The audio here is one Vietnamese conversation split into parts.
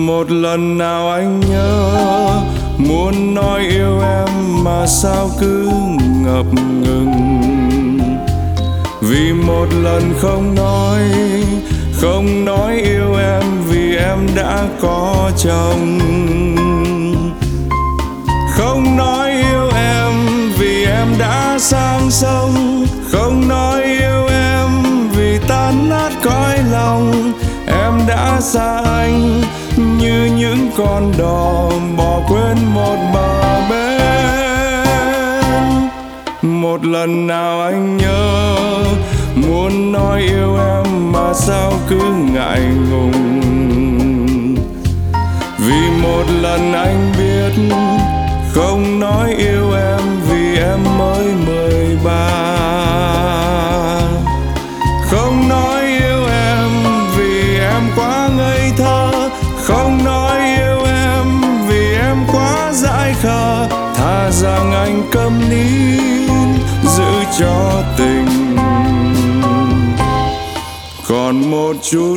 Một lần nào anh nhớ muốn nói yêu em mà sao cứ ngập ngừng, vì một lần không nói yêu em vì em đã có chồng. Không nói yêu em vì em đã sang sông, không nói yêu em vì tan nát cõi lòng. Em đã xa anh như những con đò bỏ quên một bờ bên. Một lần nào anh nhớ muốn nói yêu em mà sao cứ ngại ngùng, vì một lần anh biết không nói yêu em vì em mới 13. Không nói yêu em vì em quá ngây thơ, không nói yêu em vì em quá dại khờ. Thà rằng anh câm nín giữ cho tình còn một chút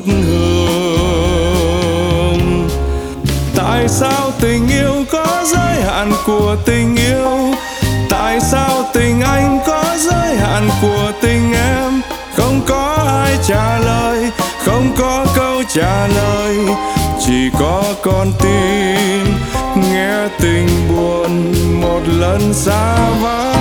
hương. Tại sao tình yêu có giới hạn của tình yêu? Tại sao tình anh có giới hạn của tình em? Không có ai trả lời, không có câu trả lời, chỉ có con tim nghe tình buồn một lần xa vắng.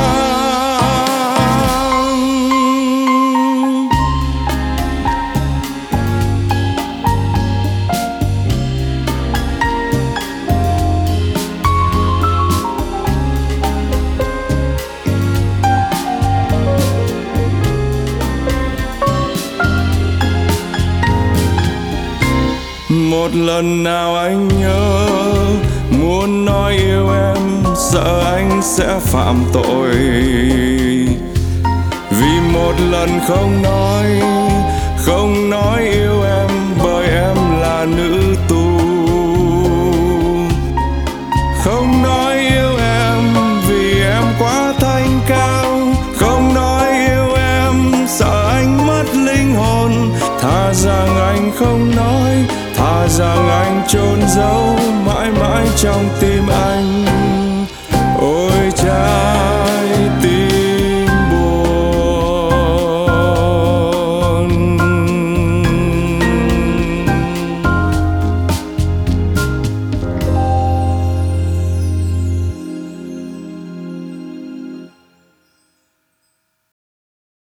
Một lần nào anh nhớ muốn nói yêu em, sợ anh sẽ phạm tội, vì một lần không nói yêu em bởi em là nữ tù. Không nói yêu em vì em quá thanh cao, không nói yêu em sợ anh mất linh hồn. Thà rằng anh không nói, thà rằng anh chôn giấu mãi mãi trong tim anh.